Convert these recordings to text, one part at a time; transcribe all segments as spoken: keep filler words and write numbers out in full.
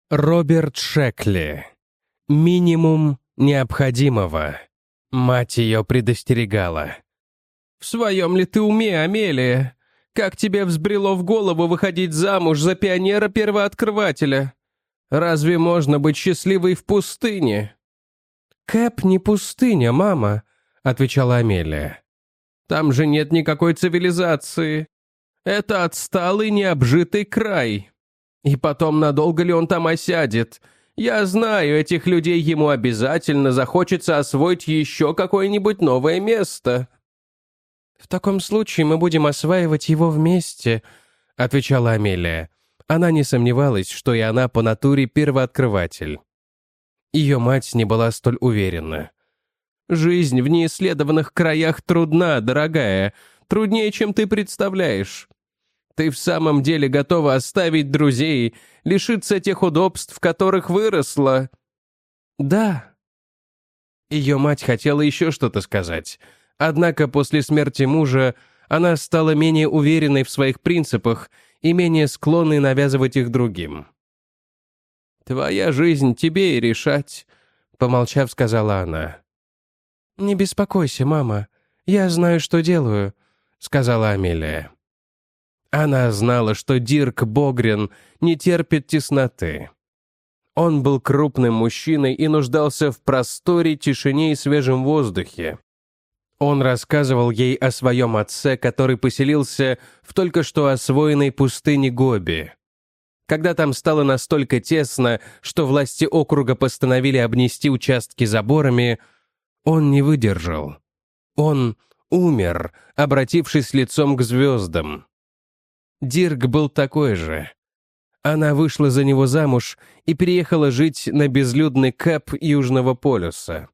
Роберт Шекли. Минимум необходимого. Мать ее предостерегала. «В своем ли ты уме, Амелия? Как тебе взбрело в голову выходить замуж за пионера-первооткрывателя? Разве можно быть счастливой в пустыне?» «Кэп не пустыня, мама», — отвечала Амелия. «Там же нет никакой цивилизации. Это отсталый необжитый край. И потом, надолго ли он там осядет? Я знаю, этих людей ему обязательно захочется освоить еще какое-нибудь новое место». «В таком случае мы будем осваивать его вместе», — отвечала Амелия. Она не сомневалась, что и она по натуре первооткрыватель. Ее мать не была столь уверена. «Жизнь в неисследованных краях трудна, дорогая, труднее, чем ты представляешь. Ты в самом деле готова оставить друзей, лишиться тех удобств, в которых выросла?» «Да». Ее мать хотела еще что-то сказать, однако после смерти мужа она стала менее уверенной в своих принципах и менее склонной навязывать их другим. «Твоя жизнь тебе и решать», — помолчав, сказала она. «Не беспокойся, мама, я знаю, что делаю», — сказала Амелия. Она знала, что Дирк Богрен не терпит тесноты. Он был крупным мужчиной и нуждался в просторе, тишине и свежем воздухе. Он рассказывал ей о своем отце, который поселился в только что освоенной пустыне Гоби. Когда там стало настолько тесно, что власти округа постановили обнести участки заборами, он не выдержал. Он умер, обратившись лицом к звездам. Дирк был такой же. Она вышла за него замуж и переехала жить на безлюдный Кэп Южного полюса.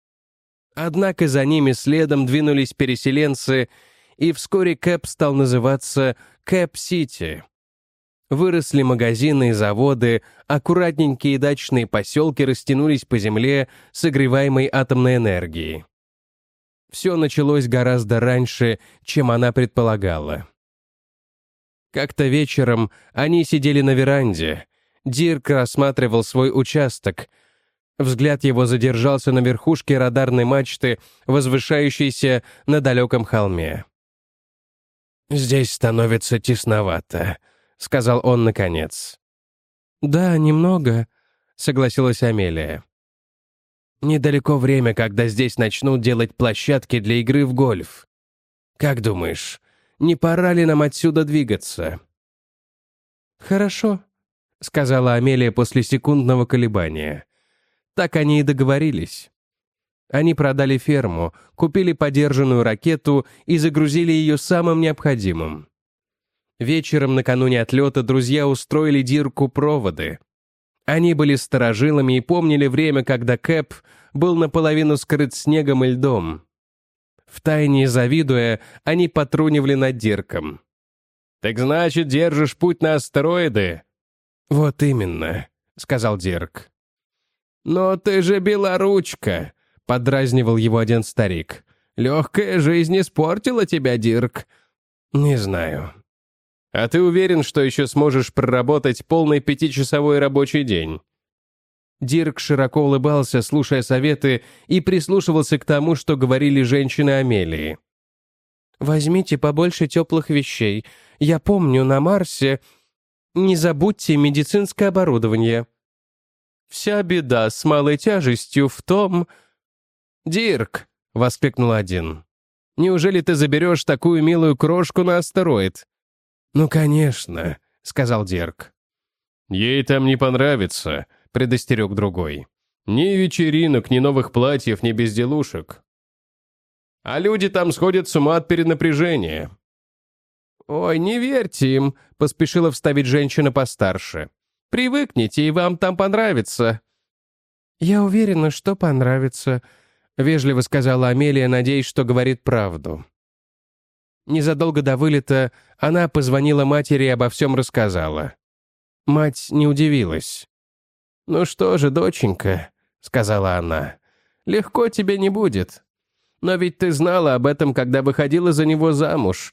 Однако за ними следом двинулись переселенцы, и вскоре Кэп стал называться Кэп-Сити. Выросли магазины и заводы, аккуратненькие дачные поселки растянулись по земле, согреваемой атомной энергией. Все началось гораздо раньше, чем она предполагала. Как-то вечером они сидели на веранде. Дирк рассматривал свой участок. Взгляд его задержался на верхушке радарной мачты, возвышающейся на далеком холме. «Здесь становится тесновато», — сказал он наконец. «Да, немного», — согласилась Амелия. «Недалеко время, когда здесь начнут делать площадки для игры в гольф. Как думаешь, не пора ли нам отсюда двигаться?» «Хорошо», — сказала Амелия после секундного колебания. Так они и договорились. Они продали ферму, купили подержанную ракету и загрузили ее самым необходимым. Вечером накануне отлета друзья устроили Дирку проводы. Они были старожилами и помнили время, когда Кэп был наполовину скрыт снегом и льдом. Втайне завидуя, они потрунивали над Дирком. «Так значит, держишь путь на астероиды?» «Вот именно», — сказал Дирк. «Но ты же белоручка», — подразнивал его один старик. «Легкая жизнь испортила тебя, Дирк». «Не знаю». «А ты уверен, что еще сможешь проработать полный пятичасовой рабочий день?» Дирк широко улыбался, слушая советы, и прислушивался к тому, что говорили женщины Амелии. «Возьмите побольше теплых вещей. Я помню, на Марсе... Не забудьте медицинское оборудование. Вся беда с малой тяжестью в том...» «Дирк!» — воскликнул один. «Неужели ты заберешь такую милую крошку на астероид?» «Ну, конечно», — сказал Дирк. «Ей там не понравится», — предостерег другой. «Ни вечеринок, ни новых платьев, ни безделушек. А люди там сходят с ума от перенапряжения». «Ой, не верьте им», — поспешила вставить женщина постарше. «Привыкните, и вам там понравится». «Я уверена, что понравится», — вежливо сказала Амелия, надеясь, что говорит правду. Незадолго до вылета она позвонила матери и обо всем рассказала. Мать не удивилась. «Ну что же, доченька», — сказала она, — «легко тебе не будет. Но ведь ты знала об этом, когда выходила за него замуж.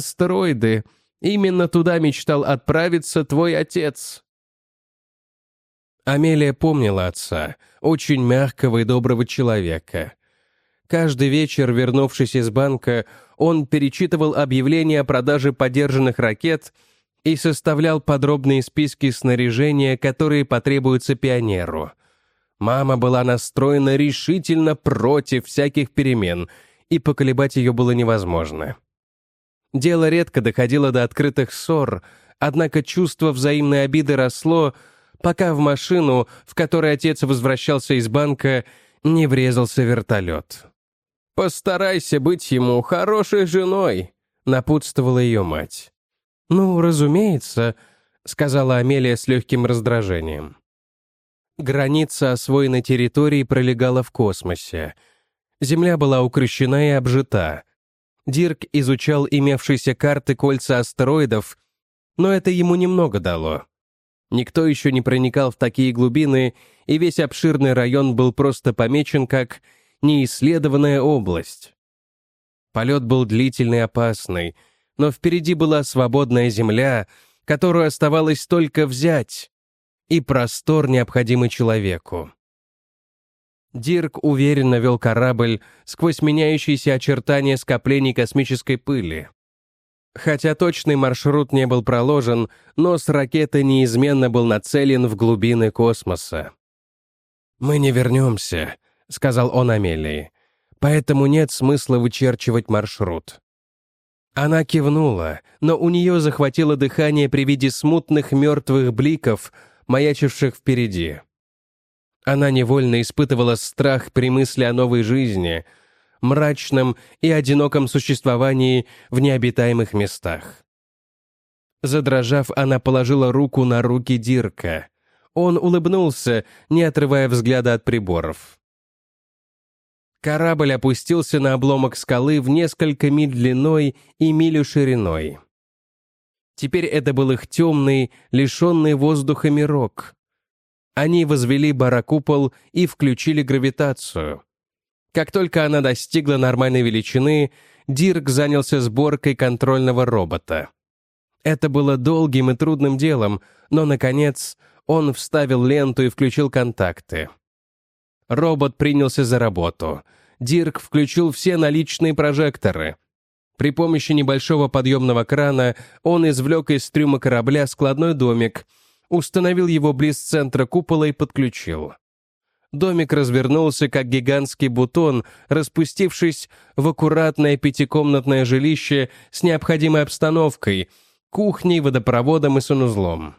Астероиды, именно туда мечтал отправиться твой отец». Амелия помнила отца, очень мягкого и доброго человека. Каждый вечер, вернувшись из банка, он перечитывал объявления о продаже подержанных ракет и составлял подробные списки снаряжения, которые потребуются пионеру. Мама была настроена решительно против всяких перемен, и поколебать ее было невозможно. Дело редко доходило до открытых ссор, однако чувство взаимной обиды росло, пока в машину, в которой отец возвращался из банка, не врезался вертолет. «Постарайся быть ему хорошей женой», — напутствовала ее мать. «Ну, разумеется», — сказала Амелия с легким раздражением. Граница освоенной территории пролегала в космосе. Земля была укрощена и обжита. Дирк изучал имевшиеся карты кольца астероидов, но это ему немного дало. Никто еще не проникал в такие глубины, и весь обширный район был просто помечен как неисследованная область. Полет был длительный и опасный, но впереди была свободная земля, которую оставалось только взять, и простор, необходимый человеку. Дирк уверенно вел корабль сквозь меняющиеся очертания скоплений космической пыли. Хотя точный маршрут не был проложен, нос ракеты неизменно был нацелен в глубины космоса. «Мы не вернемся», — сказал он Амелии, «поэтому нет смысла вычерчивать маршрут». Она кивнула, но у нее захватило дыхание при виде смутных мертвых бликов, маячивших впереди. Она невольно испытывала страх при мысли о новой жизни, мрачном и одиноком существовании в необитаемых местах. Задрожав, она положила руку на руки Дирка. Он улыбнулся, не отрывая взгляда от приборов. Корабль опустился на обломок скалы в несколько миль длиной и милю шириной. Теперь это был их темный, лишенный воздуха мирок. Они возвели барокупол и включили гравитацию. Как только она достигла нормальной величины, Дирк занялся сборкой контрольного робота. Это было долгим и трудным делом, но, наконец, он вставил ленту и включил контакты. Робот принялся за работу. Дирк включил все наличные прожекторы. При помощи небольшого подъемного крана он извлек из трюма корабля складной домик, установил его близ центра купола и подключил. Домик развернулся, как гигантский бутон, распустившись в аккуратное пятикомнатное жилище с необходимой обстановкой, кухней, водопроводом и санузлом.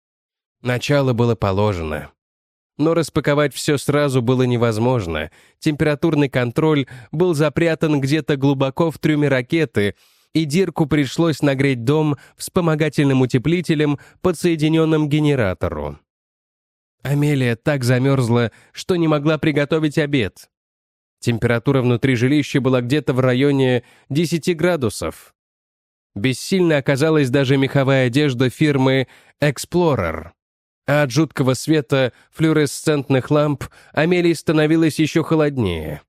Начало было положено. Но распаковать все сразу было невозможно. Температурный контроль был запрятан где-то глубоко в трюме ракеты, и Дирку пришлось нагреть дом вспомогательным утеплителем, подсоединенным к генератору. Амелия так замерзла, что не могла приготовить обед. Температура внутри жилища была где-то в районе десяти градусов. Бессильно оказалась даже меховая одежда фирмы «Эксплорер». А от жуткого света флуоресцентных ламп Амелии становилось еще холоднее.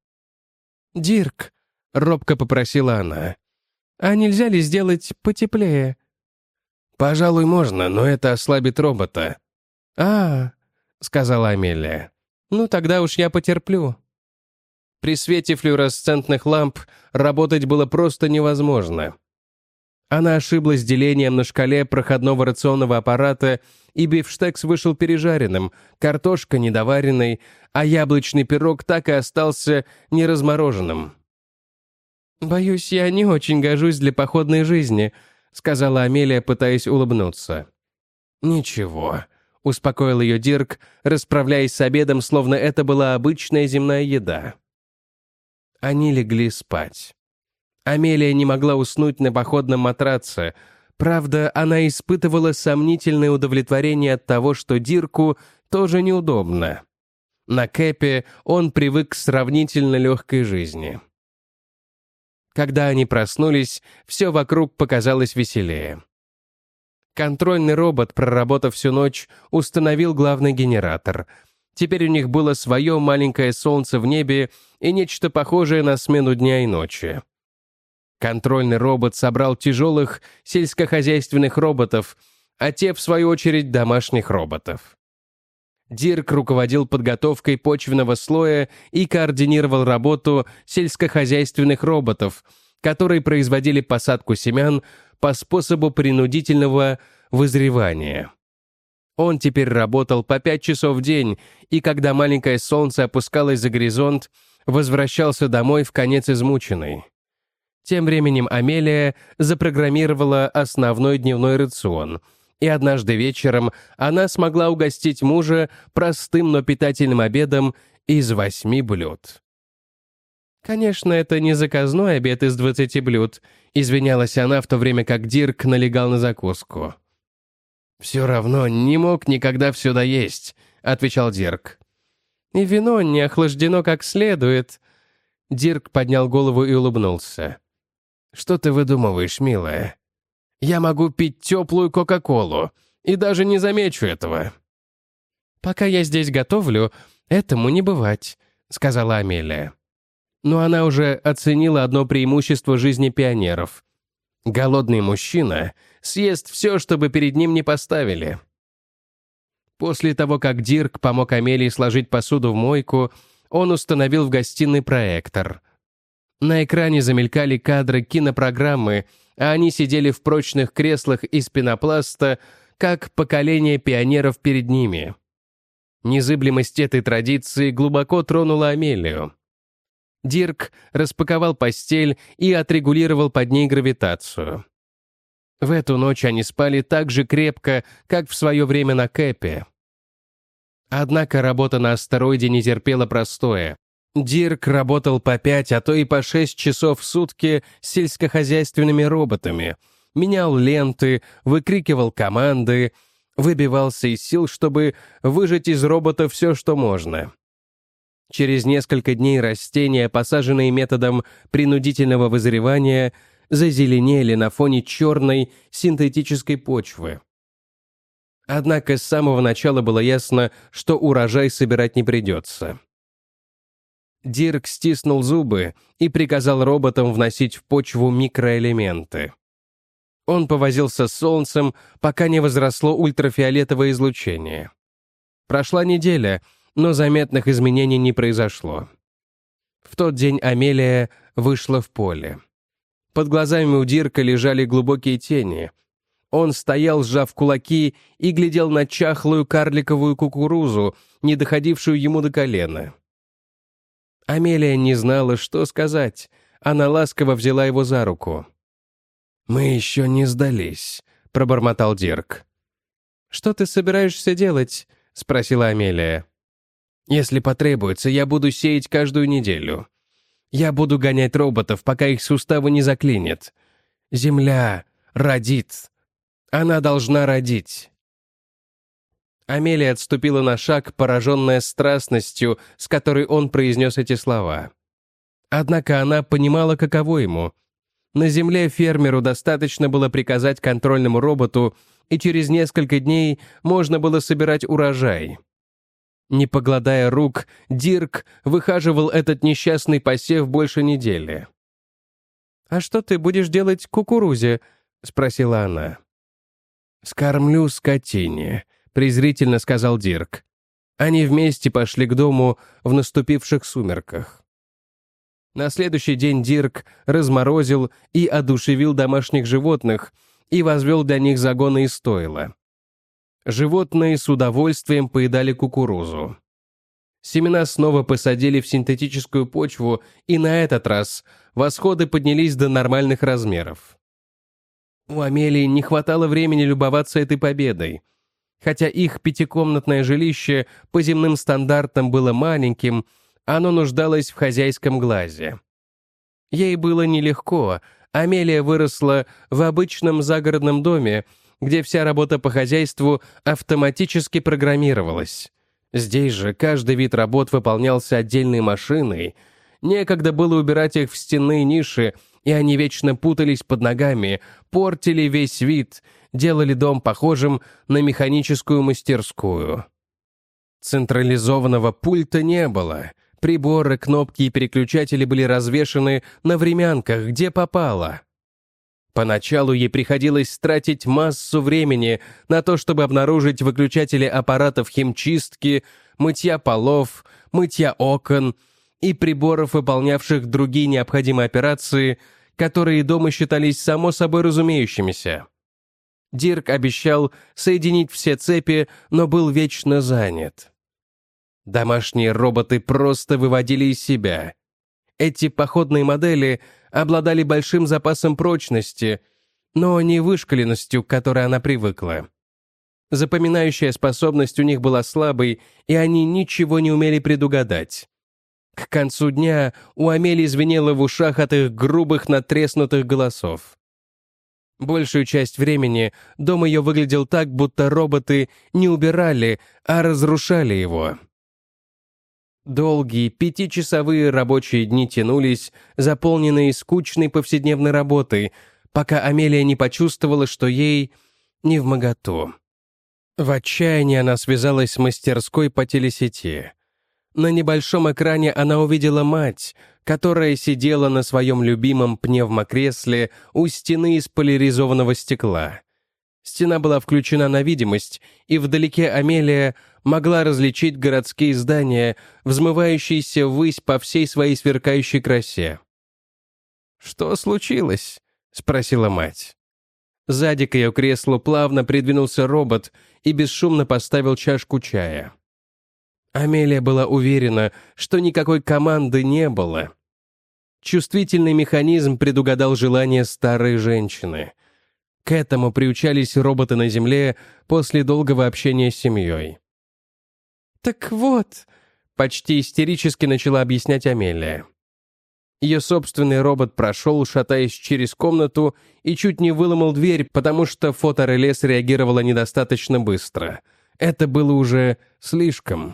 «Дирк», — робко попросила она, — «а нельзя ли сделать потеплее?» «Пожалуй, можно, но это ослабит робота». «А, — сказала Амелия, — ну тогда уж я потерплю». При свете флуоресцентных ламп работать было просто невозможно. Она ошиблась делением на шкале проходного рационного аппарата, и бифштекс вышел пережаренным, картошка недоваренной, а яблочный пирог так и остался неразмороженным. «Боюсь, я не очень гожусь для походной жизни», — сказала Амелия, пытаясь улыбнуться. «Ничего», — успокоил ее Дирк, расправляясь с обедом, словно это была обычная земная еда. Они легли спать. Амелия не могла уснуть на походном матраце. Правда, она испытывала сомнительное удовлетворение от того, что Дирку тоже неудобно. На Кэпе он привык к сравнительно легкой жизни. Когда они проснулись, все вокруг показалось веселее. Контрольный робот, проработав всю ночь, установил главный генератор. Теперь у них было свое маленькое солнце в небе и нечто похожее на смену дня и ночи. Контрольный робот собрал тяжелых сельскохозяйственных роботов, а те, в свою очередь, домашних роботов. Дирк руководил подготовкой почвенного слоя и координировал работу сельскохозяйственных роботов, которые производили посадку семян по способу принудительного вызревания. Он теперь работал по пять часов в день, и когда маленькое солнце опускалось за горизонт, возвращался домой вконец измученный. Тем временем Амелия запрограммировала основной дневной рацион, и однажды вечером она смогла угостить мужа простым, но питательным обедом из восьми блюд. «Конечно, это не заказной обед из двадцати блюд», извинялась она, в то время как Дирк налегал на закуску. «Все равно не мог никогда все доесть», — отвечал Дирк. «И вино не охлаждено как следует». Дирк поднял голову и улыбнулся. «Что ты выдумываешь, милая? Я могу пить теплую Кока-Колу и даже не замечу этого». «Пока я здесь готовлю, этому не бывать», — сказала Амелия. Но она уже оценила одно преимущество жизни пионеров. Голодный мужчина съест все, чтобы перед ним не поставили. После того, как Дирк помог Амелии сложить посуду в мойку, он установил в гостиной проектор. На экране замелькали кадры кинопрограммы, а они сидели в прочных креслах из пенопласта, как поколение пионеров перед ними. Незыблемость этой традиции глубоко тронула Амелию. Дирк распаковал постель и отрегулировал под ней гравитацию. В эту ночь они спали так же крепко, как в свое время на Кэпе. Однако работа на астероиде не терпела простоя. Дирк работал по пять, а то и по шесть часов в сутки с сельскохозяйственными роботами, менял ленты, выкрикивал команды, выбивался из сил, чтобы выжать из робота все, что можно. Через несколько дней растения, посаженные методом принудительного вызревания, зазеленели на фоне черной синтетической почвы. Однако с самого начала было ясно, что урожай собирать не придется. Дирк стиснул зубы и приказал роботам вносить в почву микроэлементы. Он повозился с солнцем, пока не возросло ультрафиолетовое излучение. Прошла неделя, но заметных изменений не произошло. В тот день Амелия вышла в поле. Под глазами у Дирка лежали глубокие тени. Он стоял, сжав кулаки, и глядел на чахлую карликовую кукурузу, не доходившую ему до колена. Амелия не знала, что сказать. Она ласково взяла его за руку. «Мы еще не сдались», — пробормотал Дирк. «Что ты собираешься делать?» — спросила Амелия. «Если потребуется, я буду сеять каждую неделю. Я буду гонять роботов, пока их суставы не заклинит. Земля родит. Она должна родить». Амелия отступила на шаг, пораженная страстностью, с которой он произнес эти слова. Однако она понимала, каково ему. На земле фермеру достаточно было приказать контрольному роботу, и через несколько дней можно было собирать урожай. Не погладая рук, Дирк выхаживал этот несчастный посев больше недели. «А что ты будешь делать кукурузе?» — спросила она. «Скормлю скотине», — презрительно сказал Дирк. Они вместе пошли к дому в наступивших сумерках. На следующий день Дирк разморозил и одушевил домашних животных и возвел для них загоны и стойла. Животные с удовольствием поедали кукурузу. Семена снова посадили в синтетическую почву, и на этот раз восходы поднялись до нормальных размеров. У Амелии не хватало времени любоваться этой победой. Хотя их пятикомнатное жилище по земным стандартам было маленьким, оно нуждалось в хозяйском глазе. Ей было нелегко. Амелия выросла в обычном загородном доме, где вся работа по хозяйству автоматически программировалась. Здесь же каждый вид работ выполнялся отдельной машиной. Некогда было убирать их в стенные ниши, и они вечно путались под ногами, портили весь вид, делали дом похожим на механическую мастерскую. Централизованного пульта не было. Приборы, кнопки и переключатели были развешаны на времянках, где попало. Поначалу ей приходилось тратить массу времени на то, чтобы обнаружить выключатели аппаратов химчистки, мытья полов, мытья окон и приборов, выполнявших другие необходимые операции, которые дома считались само собой разумеющимися. Дирк обещал соединить все цепи, но был вечно занят. Домашние роботы просто выводили из себя. Эти походные модели обладали большим запасом прочности, но не вышкаленностью, к которой она привыкла. Запоминающая способность у них была слабой, и они ничего не умели предугадать. К концу дня у Амелии звенело в ушах от их грубых надтреснутых голосов. Большую часть времени дом ее выглядел так, будто роботы не убирали, а разрушали его. Долгие пятичасовые рабочие дни тянулись, заполненные скучной повседневной работой, пока Амелия не почувствовала, что ей невмоготу. В отчаянии она связалась с мастерской по телесети. На небольшом экране она увидела мать, которая сидела на своем любимом пневмокресле у стены из поляризованного стекла. Стена была включена на видимость, и вдалеке Амелия могла различить городские здания, взмывающиеся ввысь по всей своей сверкающей красе. «Что случилось?» — спросила мать. Сзади к ее креслу плавно придвинулся робот и бесшумно поставил чашку чая. Амелия была уверена, что никакой команды не было. Чувствительный механизм предугадал желание старой женщины. К этому приучались роботы на Земле после долгого общения с семьей. «Так вот», — почти истерически начала объяснять Амелия. Ее собственный робот прошел, шатаясь через комнату, и чуть не выломал дверь, потому что фотореле среагировало недостаточно быстро. Это было уже слишком.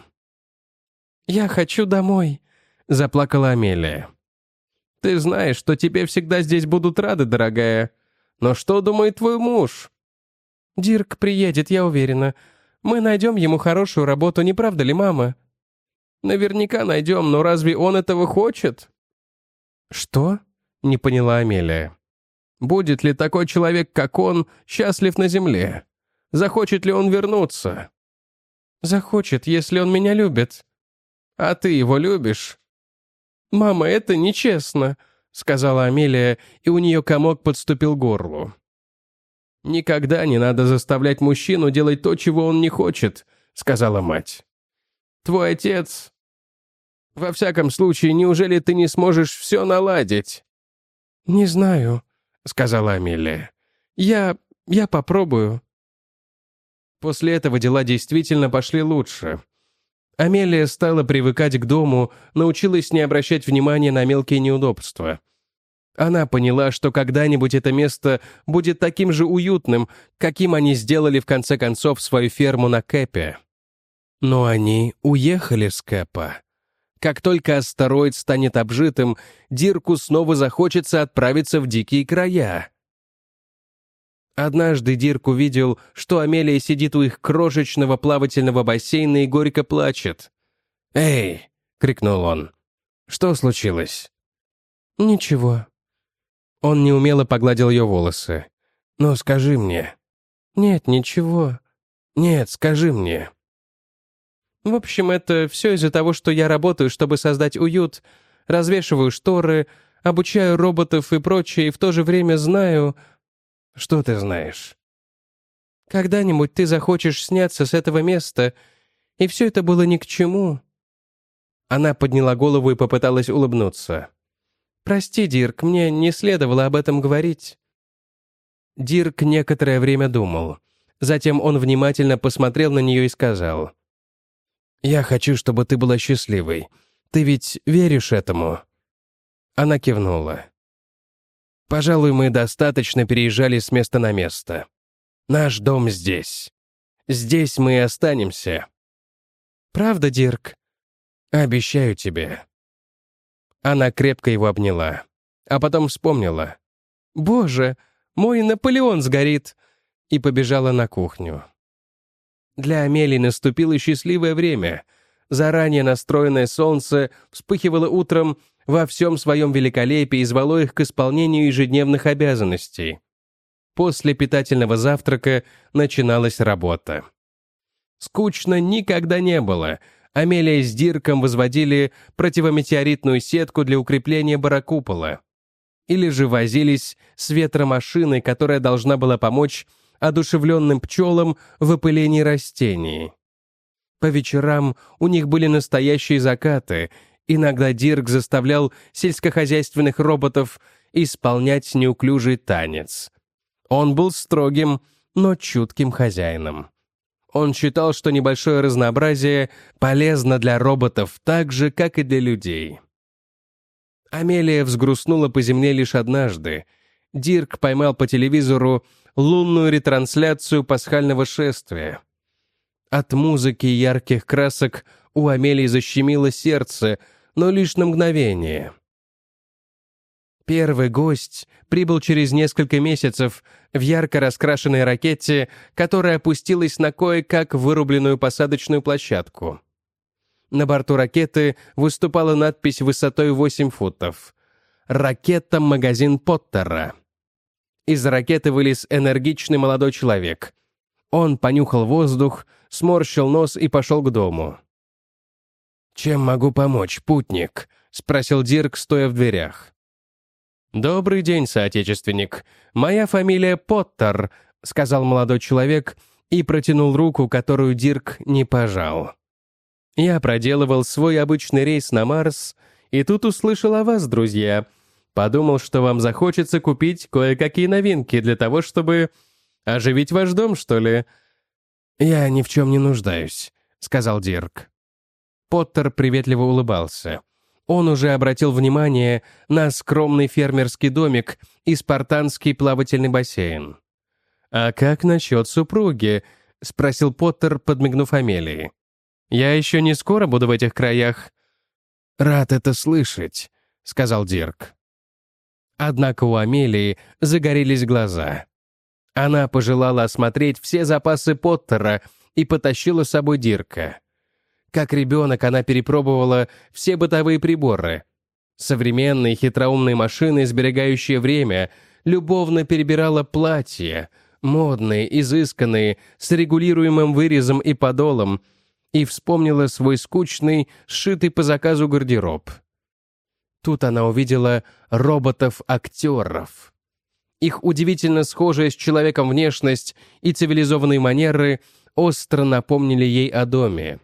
«Я хочу домой», — заплакала Амелия. «Ты знаешь, что тебе всегда здесь будут рады, дорогая. Но что думает твой муж?» «Дирк приедет, я уверена. Мы найдем ему хорошую работу, не правда ли, мама?» «Наверняка найдем, но разве он этого хочет?» «Что?» — не поняла Амелия. «Будет ли такой человек, как он, счастлив на земле? Захочет ли он вернуться?» «Захочет, если он меня любит». «А ты его любишь?» «Мама, это нечестно», — сказала Амелия, и у нее комок подступил к горлу. «Никогда не надо заставлять мужчину делать то, чего он не хочет», — сказала мать. «Твой отец... Во всяком случае, неужели ты не сможешь все наладить?» «Не знаю», — сказала Амелия. «Я... я попробую». После этого дела действительно пошли лучше. Амелия стала привыкать к дому, научилась не обращать внимания на мелкие неудобства. Она поняла, что когда-нибудь это место будет таким же уютным, каким они сделали в конце концов свою ферму на Кэпе. Но они уехали с Кэпа. Как только астероид станет обжитым, Дирку снова захочется отправиться в дикие края. Однажды Дирк увидел, что Амелия сидит у их крошечного плавательного бассейна и горько плачет. «Эй!» — крикнул он. «Что случилось?» «Ничего». Он неумело погладил ее волосы. «Ну, скажи мне». «Нет, ничего». «Нет, скажи мне». «В общем, это все из-за того, что я работаю, чтобы создать уют, развешиваю шторы, обучаю роботов и прочее, и в то же время знаю...» «Что ты знаешь?» «Когда-нибудь ты захочешь сняться с этого места, и все это было ни к чему». Она подняла голову и попыталась улыбнуться. «Прости, Дирк, мне не следовало об этом говорить». Дирк некоторое время думал. Затем он внимательно посмотрел на нее и сказал: «Я хочу, чтобы ты была счастливой. Ты ведь веришь этому?» Она кивнула. «Пожалуй, мы достаточно переезжали с места на место. Наш дом здесь. Здесь мы и останемся». «Правда, Дирк?» «Обещаю тебе». Она крепко его обняла, а потом вспомнила. «Боже, мой Наполеон сгорит!» и побежала на кухню. Для Амелии наступило счастливое время. Заранее настроенное солнце вспыхивало утром во всем своем великолепии и звало их к исполнению ежедневных обязанностей. После питательного завтрака начиналась работа. Скучно никогда не было. Амелия с Дирком возводили противометеоритную сетку для укрепления барокупола. Или же возились с ветромашиной, которая должна была помочь одушевленным пчелам в опылении растений. По вечерам у них были настоящие закаты. Иногда Дирк заставлял сельскохозяйственных роботов исполнять неуклюжий танец. Он был строгим, но чутким хозяином. Он считал, что небольшое разнообразие полезно для роботов так же, как и для людей. Амелия взгрустнула по земле лишь однажды. Дирк поймал по телевизору лунную ретрансляцию пасхального шествия. От музыки и ярких красок у Амелии защемило сердце, но лишь на мгновение. Первый гость прибыл через несколько месяцев в ярко раскрашенной ракете, которая опустилась на кое-как вырубленную посадочную площадку. На борту ракеты выступала надпись высотой восемь футов. «Ракета-магазин Поттера». Из ракеты вылез энергичный молодой человек. Он понюхал воздух, сморщил нос и пошел к дому. «Чем могу помочь, путник?» — спросил Дирк, стоя в дверях. «Добрый день, соотечественник. Моя фамилия Поттер», — сказал молодой человек и протянул руку, которую Дирк не пожал. «Я проделывал свой обычный рейс на Марс, и тут услышал о вас, друзья. Подумал, что вам захочется купить кое-какие новинки для того, чтобы оживить ваш дом, что ли?» «Я ни в чем не нуждаюсь», — сказал Дирк. Поттер приветливо улыбался. Он уже обратил внимание на скромный фермерский домик и спартанский плавательный бассейн. «А как насчет супруги?» — спросил Поттер, подмигнув Амелии. «Я еще не скоро буду в этих краях». «Рад это слышать», — сказал Дирк. Однако у Амелии загорелись глаза. Она пожелала осмотреть все запасы Поттера и потащила с собой Дирка. Как ребенок она перепробовала все бытовые приборы. Современные хитроумные машины, сберегающие время, любовно перебирала платья, модные, изысканные, с регулируемым вырезом и подолом, и вспомнила свой скучный, сшитый по заказу гардероб. Тут она увидела роботов-актеров. Их удивительно схожая с человеком внешность и цивилизованные манеры остро напомнили ей о доме.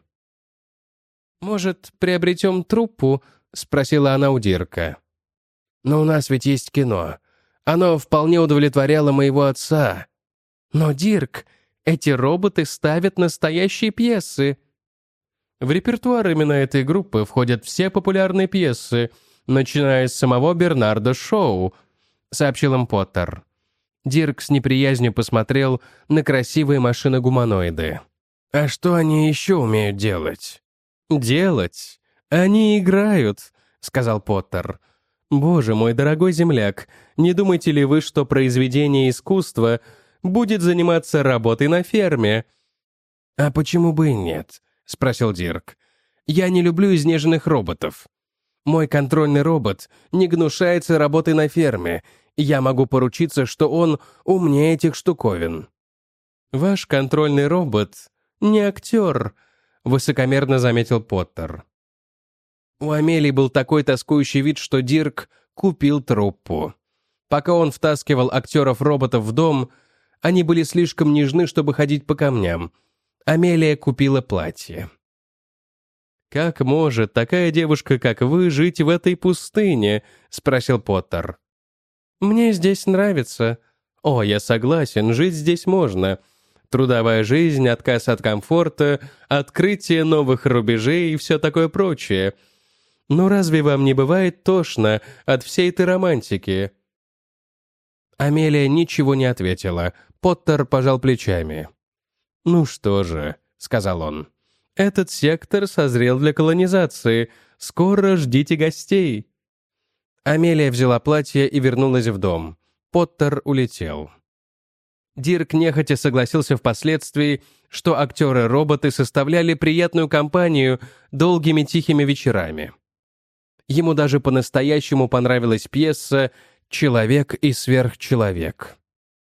«Может, приобретем труппу?» — спросила она у Дирка. «Но у нас ведь есть кино. Оно вполне удовлетворяло моего отца». «Но, Дирк, эти роботы ставят настоящие пьесы». В репертуар именно этой группы входят все популярные пьесы, начиная с самого Бернарда Шоу, — сообщил им Поттер. Дирк с неприязнью посмотрел на красивые машины-гуманоиды. «А что они еще умеют делать?» «Делать? Они играют», — сказал Поттер. «Боже мой, дорогой земляк, не думаете ли вы, что произведение искусства будет заниматься работой на ферме?» «А почему бы и нет?» — спросил Дирк. «Я не люблю изнеженных роботов. Мой контрольный робот не гнушается работой на ферме, и я могу поручиться, что он умнее этих штуковин». «Ваш контрольный робот не актер», — высокомерно заметил Поттер. У Амелии был такой тоскующий вид, что Дирк купил труппу. Пока он втаскивал актеров-роботов в дом, они были слишком нежны, чтобы ходить по камням. Амелия купила платье. «Как может такая девушка, как вы, жить в этой пустыне?» — спросил Поттер. «Мне здесь нравится». «О, я согласен, жить здесь можно. Трудовая жизнь, отказ от комфорта, открытие новых рубежей и все такое прочее. Но разве вам не бывает тошно от всей этой романтики?» Амелия ничего не ответила. Поттер пожал плечами. «Ну что же», — сказал он, — «этот сектор созрел для колонизации. Скоро ждите гостей». Амелия взяла платье и вернулась в дом. Поттер улетел. Дирк нехотя согласился впоследствии, что актеры-роботы составляли приятную компанию долгими тихими вечерами. Ему даже по-настоящему понравилась пьеса «Человек и сверхчеловек».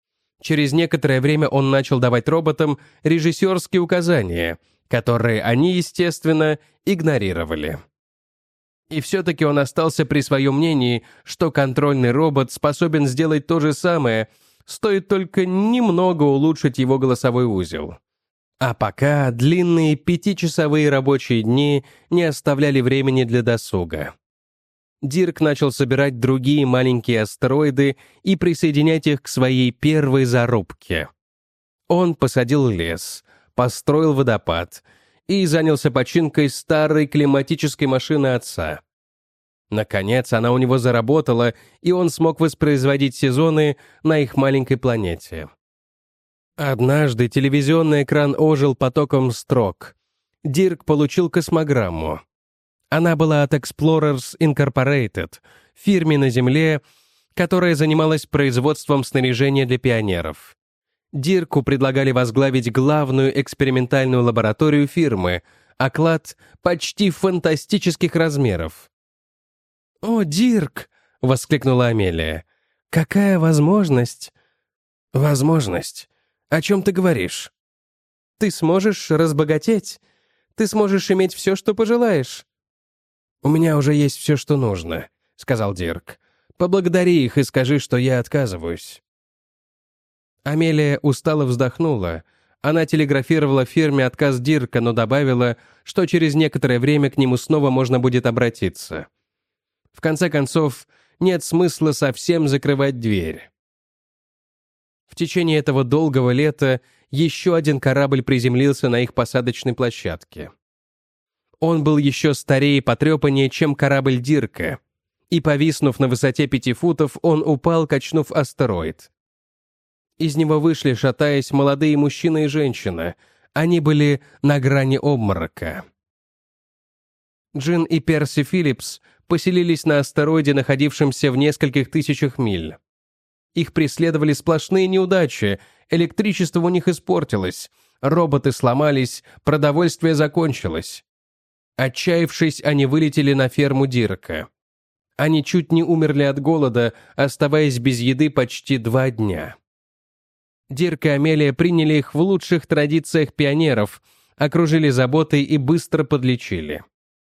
Через некоторое время он начал давать роботам режиссерские указания, которые они, естественно, игнорировали. И все-таки он остался при своем мнении, что контрольный робот способен сделать то же самое, стоит только немного улучшить его голосовой узел. А пока длинные пятичасовые рабочие дни не оставляли времени для досуга. Дирк начал собирать другие маленькие астероиды и присоединять их к своей первой зарубке. Он посадил лес, построил водопад и занялся починкой старой климатической машины отца. Наконец, она у него заработала, и он смог воспроизводить сезоны на их маленькой планете. Однажды телевизионный экран ожил потоком строк. Дирк получил космограмму. Она была от Explorers Incorporated, фирме на Земле, которая занималась производством снаряжения для пионеров. Дирку предлагали возглавить главную экспериментальную лабораторию фирмы, оклад почти фантастических размеров. «О, Дирк!» — воскликнула Амелия. «Какая возможность!» «Возможность? О чем ты говоришь?» «Ты сможешь разбогатеть. Ты сможешь иметь все, что пожелаешь». «У меня уже есть все, что нужно», — сказал Дирк. «Поблагодари их и скажи, что я отказываюсь». Амелия устало вздохнула. Она телеграфировала фирме отказ Дирка, но добавила, что через некоторое время к нему снова можно будет обратиться. В конце концов, нет смысла совсем закрывать дверь. В течение этого долгого лета еще один корабль приземлился на их посадочной площадке. Он был еще старее и потрепаннее, чем корабль Дирка, и, повиснув на высоте пяти футов, он упал, качнув астероид. Из него вышли, шатаясь, молодые мужчина и женщина. Они были на грани обморока. Джин и Перси Филлипс поселились на астероиде, находившемся в нескольких тысячах миль. Их преследовали сплошные неудачи, электричество у них испортилось, роботы сломались, продовольствие закончилось. Отчаявшись, они вылетели на ферму Дирка. Они чуть не умерли от голода, оставаясь без еды почти два дня. Дирк и Амелия приняли их в лучших традициях пионеров, окружили заботой и быстро подлечили.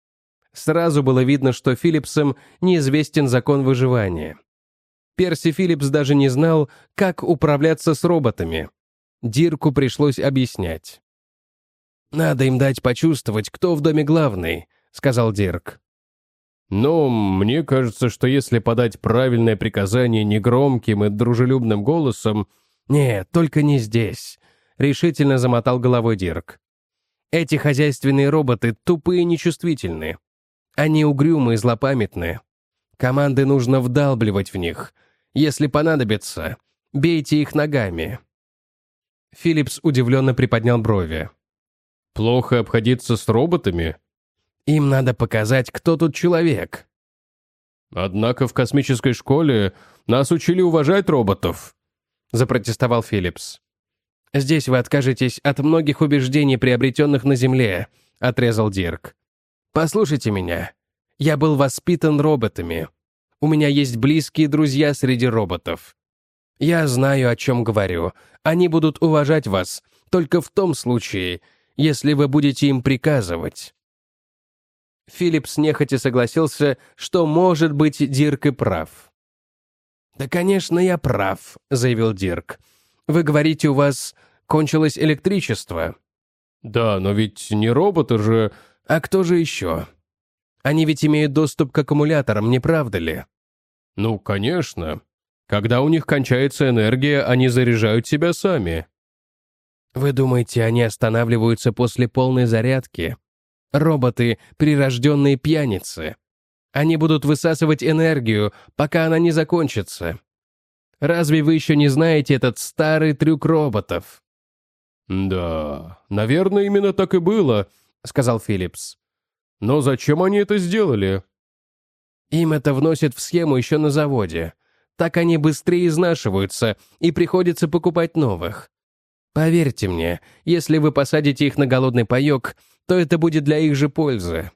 Сразу было видно, что Филлипсам неизвестен закон выживания. Перси Филлипс даже не знал, как управляться с роботами. Дирку пришлось объяснять. «Надо им дать почувствовать, кто в доме главный», — сказал Дирк. «Но мне кажется, что если подать правильное приказание негромким и дружелюбным голосом...» «Нет, только не здесь», — решительно замотал головой Дирк. «Эти хозяйственные роботы тупые и нечувствительные. Они угрюмы и злопамятны. Команды нужно вдалбливать в них. Если понадобится, бейте их ногами». Филлипс удивленно приподнял брови. «Плохо обходиться с роботами?» «Им надо показать, кто тут человек». «Однако в космической школе нас учили уважать роботов», — запротестовал Филлипс. «Здесь вы откажетесь от многих убеждений, приобретенных на Земле», — отрезал Дирк. «Послушайте меня. Я был воспитан роботами. У меня есть близкие друзья среди роботов. Я знаю, о чем говорю. Они будут уважать вас только в том случае, если вы будете им приказывать». Филлипс нехотя согласился, что, может быть, Дирк и прав. «Да, конечно, я прав», — заявил Дирк. «Вы говорите, у вас кончилось электричество». «Да, но ведь не роботы же...» «А кто же еще? Они ведь имеют доступ к аккумуляторам, не правда ли?» «Ну, конечно. Когда у них кончается энергия, они заряжают себя сами». «Вы думаете, они останавливаются после полной зарядки? Роботы — прирожденные пьяницы. Они будут высасывать энергию, пока она не закончится. Разве вы еще не знаете этот старый трюк роботов?» «Да, наверное, именно так и было», — сказал Филлипс. «Но зачем они это сделали?» «Им это вносят в схему еще на заводе. Так они быстрее изнашиваются, и приходится покупать новых. Поверьте мне, если вы посадите их на голодный паек, то это будет для их же пользы».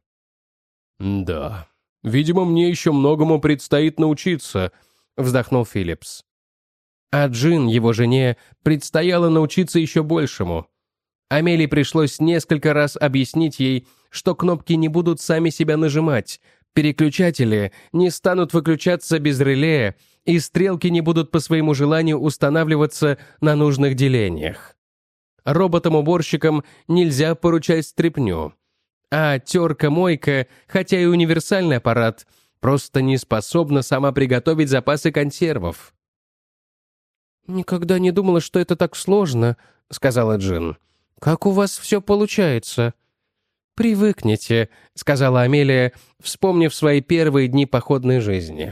«Да, видимо, мне еще многому предстоит научиться», — вздохнул Филлипс. А Джин, его жене, предстояло научиться еще большему. Амелии пришлось несколько раз объяснить ей, что кнопки не будут сами себя нажимать, переключатели не станут выключаться без реле, и стрелки не будут по своему желанию устанавливаться на нужных делениях. Роботам-уборщикам нельзя поручать стряпню. А терка-мойка, хотя и универсальный аппарат, просто не способна сама приготовить запасы консервов. «Никогда не думала, что это так сложно», — сказала Джин. «Как у вас все получается?» «Привыкните», — сказала Амелия, вспомнив свои первые дни походной жизни.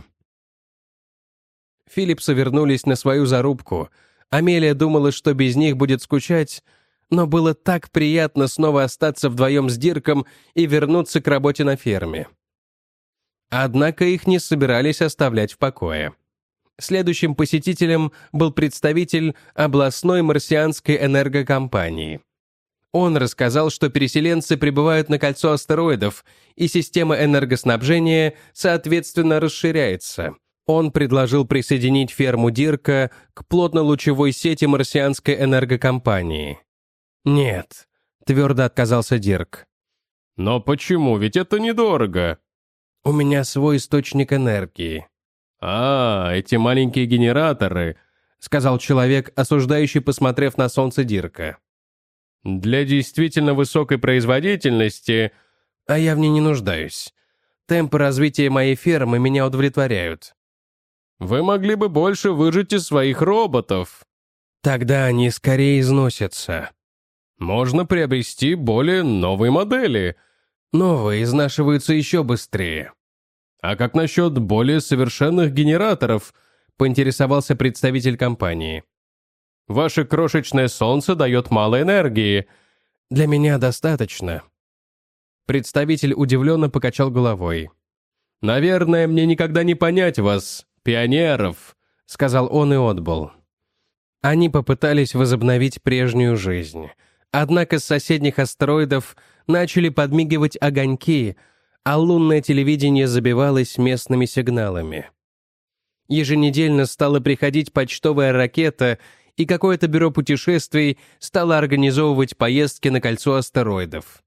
Филлипсы вернулись на свою зарубку. Амелия думала, что без них будет скучать, но было так приятно снова остаться вдвоем с Дирком и вернуться к работе на ферме. Однако их не собирались оставлять в покое. Следующим посетителем был представитель областной марсианской энергокомпании. Он рассказал, что переселенцы прибывают на кольцо астероидов, и система энергоснабжения, соответственно, расширяется. Он предложил присоединить ферму Дирка к плотно-лучевой сети марсианской энергокомпании. «Нет», — твердо отказался Дирк. «Но почему? Ведь это недорого». «У меня свой источник энергии». «А, эти маленькие генераторы», — сказал человек, осуждающий, посмотрев на солнце Дирка. «Для действительно высокой производительности...» «А я в ней не нуждаюсь. Темпы развития моей фермы меня удовлетворяют». «Вы могли бы больше выжать из своих роботов». «Тогда они скорее износятся». «Можно приобрести более новые модели». «Новые изнашиваются еще быстрее». «А как насчет более совершенных генераторов?» — поинтересовался представитель компании. «Ваше крошечное солнце дает мало энергии». «Для меня достаточно». Представитель удивленно покачал головой. «Наверное, мне никогда не понять вас, пионеров», — сказал он и отбыл. Они попытались возобновить прежнюю жизнь. Однако с соседних астероидов начали подмигивать огоньки, а лунное телевидение забивалось местными сигналами. Еженедельно стала приходить почтовая ракета, и какое-то бюро путешествий стало организовывать поездки на кольцо астероидов.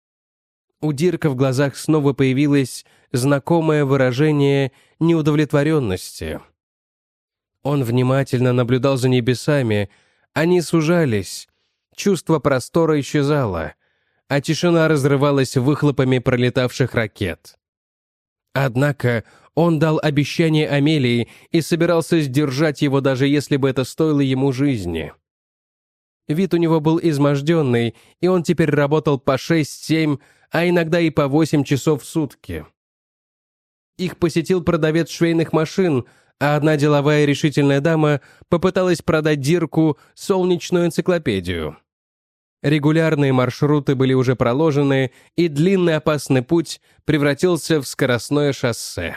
У Дирка в глазах снова появилось знакомое выражение неудовлетворенности. Он внимательно наблюдал за небесами, они сужались, чувство простора исчезало, а тишина разрывалась выхлопами пролетавших ракет. Однако он дал обещание Амелии и собирался сдержать его, даже если бы это стоило ему жизни. Вид у него был изможденный, и он теперь работал по шесть-семь, а иногда и по восемь часов в сутки. Их посетил продавец швейных машин, а одна деловая решительная дама попыталась продать Дирку солнечную энциклопедию. Регулярные маршруты были уже проложены, и длинный опасный путь превратился в скоростное шоссе.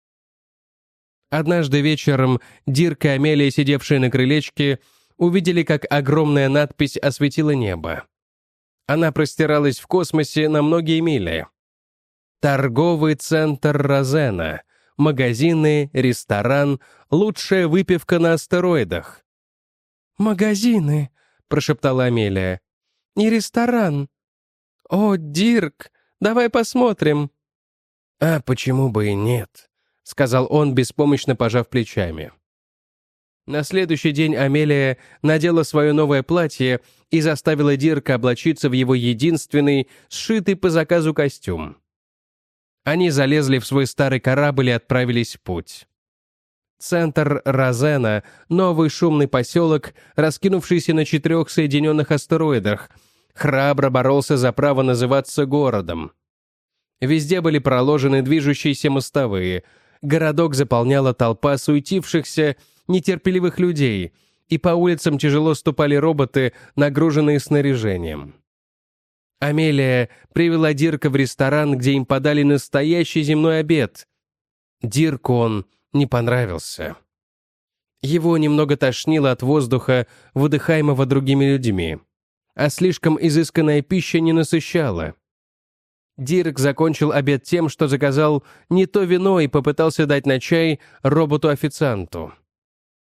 Однажды вечером Дирк и Амелия, сидевшие на крылечке, увидели, как огромная надпись осветила небо. Она простиралась в космосе на многие мили. «Торговый центр Розена. Магазины, ресторан, лучшая выпивка на астероидах». «Магазины», — прошептала Амелия. «И ресторан. О, Дирк, давай посмотрим». «А почему бы и нет?» — сказал он, беспомощно пожав плечами. На следующий день Амелия надела свое новое платье и заставила Дирка облачиться в его единственный, сшитый по заказу костюм. Они залезли в свой старый корабль и отправились в путь. Центр Розена — новый шумный поселок, раскинувшийся на четырех соединенных астероидах, храбро боролся за право называться городом. Везде были проложены движущиеся мостовые, городок заполняла толпа суетившихся, нетерпеливых людей, и по улицам тяжело ступали роботы, нагруженные снаряжением. Амелия привела Дирка в ресторан, где им подали настоящий земной обед. Дирку он не понравился. Его немного тошнило от воздуха, выдыхаемого другими людьми, а слишком изысканная пища не насыщала. Дирк закончил обед тем, что заказал не то вино и попытался дать на чай роботу-официанту.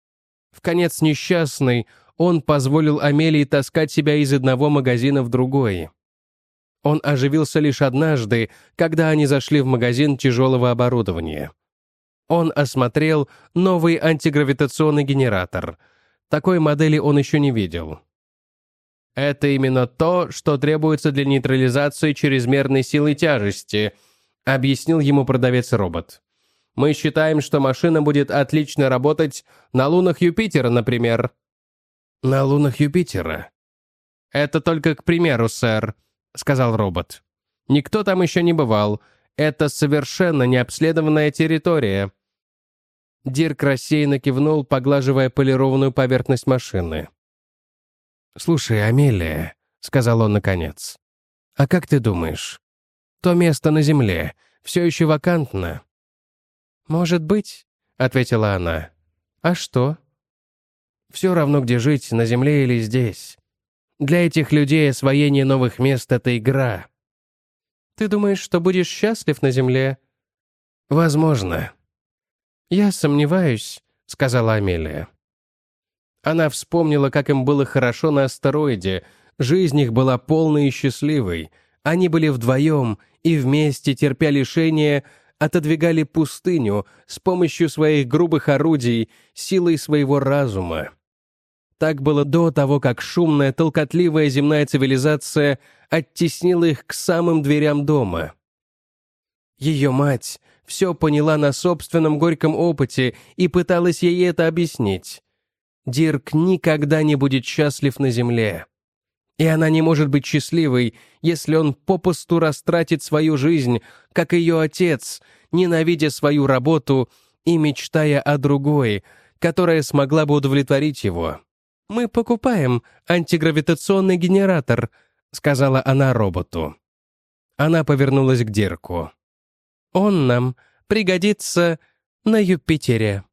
Вконец несчастный, он позволил Амелии таскать себя из одного магазина в другой. Он оживился лишь однажды, когда они зашли в магазин тяжелого оборудования. Он осмотрел новый антигравитационный генератор. Такой модели он еще не видел. «Это именно то, что требуется для нейтрализации чрезмерной силы тяжести», объяснил ему продавец-робот. «Мы считаем, что машина будет отлично работать на лунах Юпитера, например». «На лунах Юпитера?» «Это только к примеру, сэр», — сказал робот. «Никто там еще не бывал. Это совершенно необследованная территория». Дирк рассеянно кивнул, поглаживая полированную поверхность машины. «Слушай, Амелия», — сказал он наконец, — «а как ты думаешь, то место на Земле все еще вакантно?» «Может быть», — ответила она. «А что?» «Все равно, где жить, на Земле или здесь. Для этих людей освоение новых мест — это игра». «Ты думаешь, что будешь счастлив на Земле?» «Возможно». «Я сомневаюсь», — сказала Амелия. Она вспомнила, как им было хорошо на астероиде. Жизнь их была полной и счастливой. Они были вдвоем и вместе, терпя лишения, отодвигали пустыню с помощью своих грубых орудий, силой своего разума. Так было до того, как шумная, толкотливая земная цивилизация оттеснила их к самым дверям дома. Ее мать все поняла на собственном горьком опыте и пыталась ей это объяснить. Дирк никогда не будет счастлив на земле. И она не может быть счастливой, если он попусту растратит свою жизнь, как ее отец, ненавидя свою работу и мечтая о другой, которая смогла бы удовлетворить его. «Мы покупаем антигравитационный генератор», — сказала она роботу. Она повернулась к Дирку. «Он нам пригодится на Юпитере».